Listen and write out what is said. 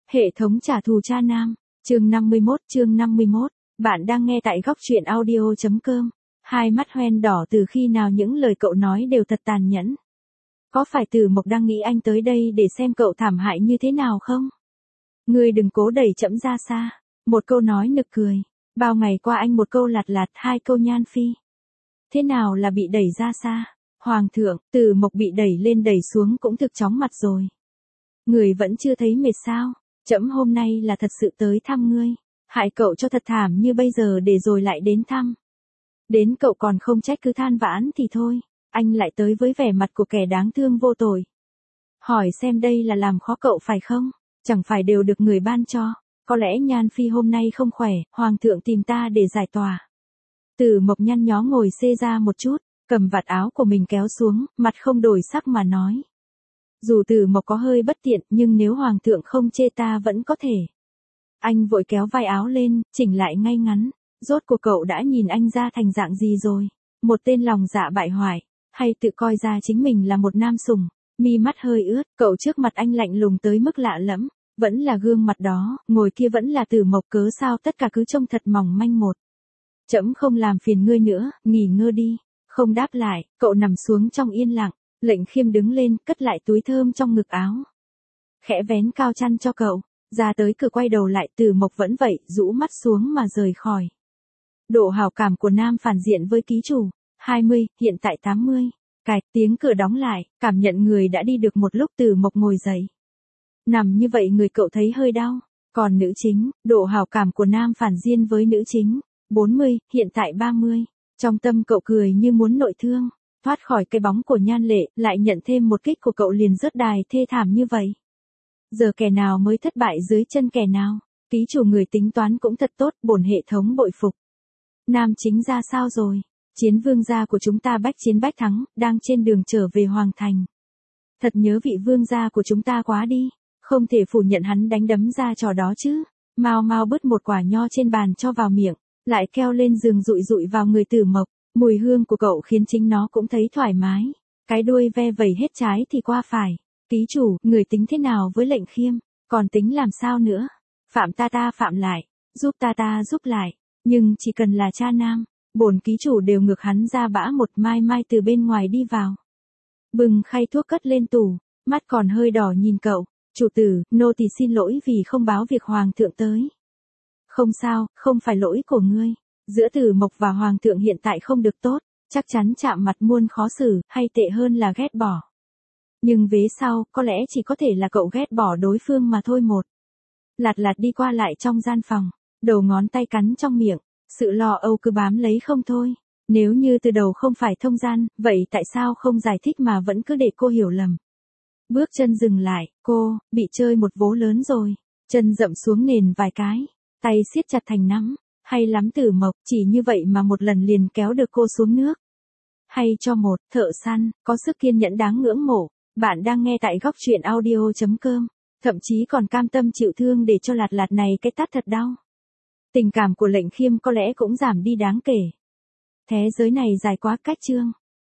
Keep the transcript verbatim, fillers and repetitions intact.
Hệ thống trả thù cha nam, chương năm mươi mốt, chương năm mươi mốt, bạn đang nghe tại góc truyện audio.com. Hai mắt hoen đỏ từ khi nào những lời cậu nói đều thật tàn nhẫn. Có phải Từ Mộc đang nghĩ anh tới đây để xem cậu thảm hại như thế nào không? Ngươi đừng cố đẩy trẫm ra xa. Một câu nói nực cười. Bao ngày qua anh một câu lạt lạt, hai câu nhan phi. Thế nào là bị đẩy ra xa? Hoàng thượng, Từ Mộc bị đẩy lên đẩy xuống cũng thực chóng mặt rồi. Người vẫn chưa thấy mệt sao? Trẫm hôm nay là thật sự tới thăm ngươi. Hại cậu cho thật thảm như bây giờ để rồi lại đến thăm. Đến cậu còn không trách cứ than vãn thì thôi. Anh lại tới với vẻ mặt của kẻ đáng thương vô tội. Hỏi xem đây là làm khó cậu phải không? Chẳng phải đều được người ban cho. Có lẽ Nhan Phi hôm nay không khỏe, Hoàng thượng tìm ta để giải tỏa. Từ Mộc nhăn nhó ngồi xê ra một chút, cầm vạt áo của mình kéo xuống, mặt không đổi sắc mà nói. Dù Từ Mộc có hơi bất tiện, nhưng nếu Hoàng thượng không chê ta vẫn có thể. Anh vội kéo vai áo lên, chỉnh lại ngay ngắn. Rốt cuộc cậu đã nhìn anh ra thành dạng gì rồi? Một tên lòng dạ bại hoại, hay tự coi ra chính mình là một nam sủng? Mi mắt hơi ướt, cậu trước mặt anh lạnh lùng tới mức lạ lẫm. Vẫn là gương mặt đó, ngồi kia vẫn là Từ Mộc, cớ sao tất cả cứ trông thật mỏng manh một. Trẫm không làm phiền ngươi nữa, nghỉ ngơi đi. Không đáp lại, cậu nằm xuống trong yên lặng. Lệnh Khiêm đứng lên, cất lại túi thơm trong ngực áo. Khẽ vén cao chăn cho cậu, ra tới cửa quay đầu lại. Từ Mộc vẫn vậy, rũ mắt xuống mà rời khỏi. Độ hảo cảm của nam phản diện với ký chủ, hai mươi, hiện tại tám mươi. Cạch, tiếng cửa đóng lại, cảm nhận người đã đi được một lúc. Từ Mộc ngồi dậy. Nằm như vậy người cậu thấy hơi đau. Còn nữ chính, độ hảo cảm của nam phản diện với nữ chính, bốn mươi, hiện tại ba mươi. Trong tâm cậu cười như muốn nội thương. Thoát khỏi cái bóng của Nhan Lệ, lại nhận thêm một kích của cậu liền rớt đài thê thảm như vậy. Giờ kẻ nào mới thất bại dưới chân kẻ nào? Ký chủ người tính toán cũng thật tốt, bổn hệ thống bội phục. Nam chính ra sao rồi? Chiến vương gia của chúng ta bách chiến bách thắng, đang trên đường trở về Hoàng Thành. Thật nhớ vị vương gia của chúng ta quá đi. Không thể phủ nhận hắn đánh đấm ra trò đó chứ. Mau mau bứt một quả nho trên bàn cho vào miệng, lại keo lên giường dụi dụi vào người Từ Mộc. Mùi hương của cậu khiến chính nó cũng thấy thoải mái. Cái đuôi ve vẩy hết trái thì qua phải. Ký chủ, người tính thế nào với Lệnh Khiêm? Còn tính làm sao nữa? Phạm ta ta phạm lại, giúp ta ta giúp lại. Nhưng chỉ cần là cha nam, bổn ký chủ đều ngược hắn ra bã một. Mai Mai từ bên ngoài đi vào. Bừng khay thuốc cất lên tủ, mắt còn hơi đỏ nhìn cậu. Chủ tử, nô tỳ xin lỗi vì không báo việc Hoàng thượng tới. Không sao, không phải lỗi của ngươi. Giữa Từ Mộc và Hoàng thượng hiện tại không được tốt, chắc chắn chạm mặt muôn khó xử, hay tệ hơn là ghét bỏ. Nhưng vế sau, có lẽ chỉ có thể là cậu ghét bỏ đối phương mà thôi. Một lạt lạt đi qua lại trong gian phòng, đầu ngón tay cắn trong miệng, sự lo âu cứ bám lấy không thôi. Nếu như từ đầu không phải thông gian, vậy tại sao không giải thích mà vẫn cứ để cô hiểu lầm? Bước chân dừng lại, cô, bị chơi một vố lớn rồi. Chân dậm xuống nền vài cái, tay siết chặt thành nắm. Hay lắm Từ Mộc, chỉ như vậy mà một lần liền kéo được cô xuống nước. Hay cho một thợ săn, có sức kiên nhẫn đáng ngưỡng mộ. Bạn đang nghe tại góc truyện audio.com. Thậm chí còn cam tâm chịu thương để cho lạt lạt này cái tát thật đau. Tình cảm của Lệnh Khiêm có lẽ cũng giảm đi đáng kể. Thế giới này dài quá cách chương.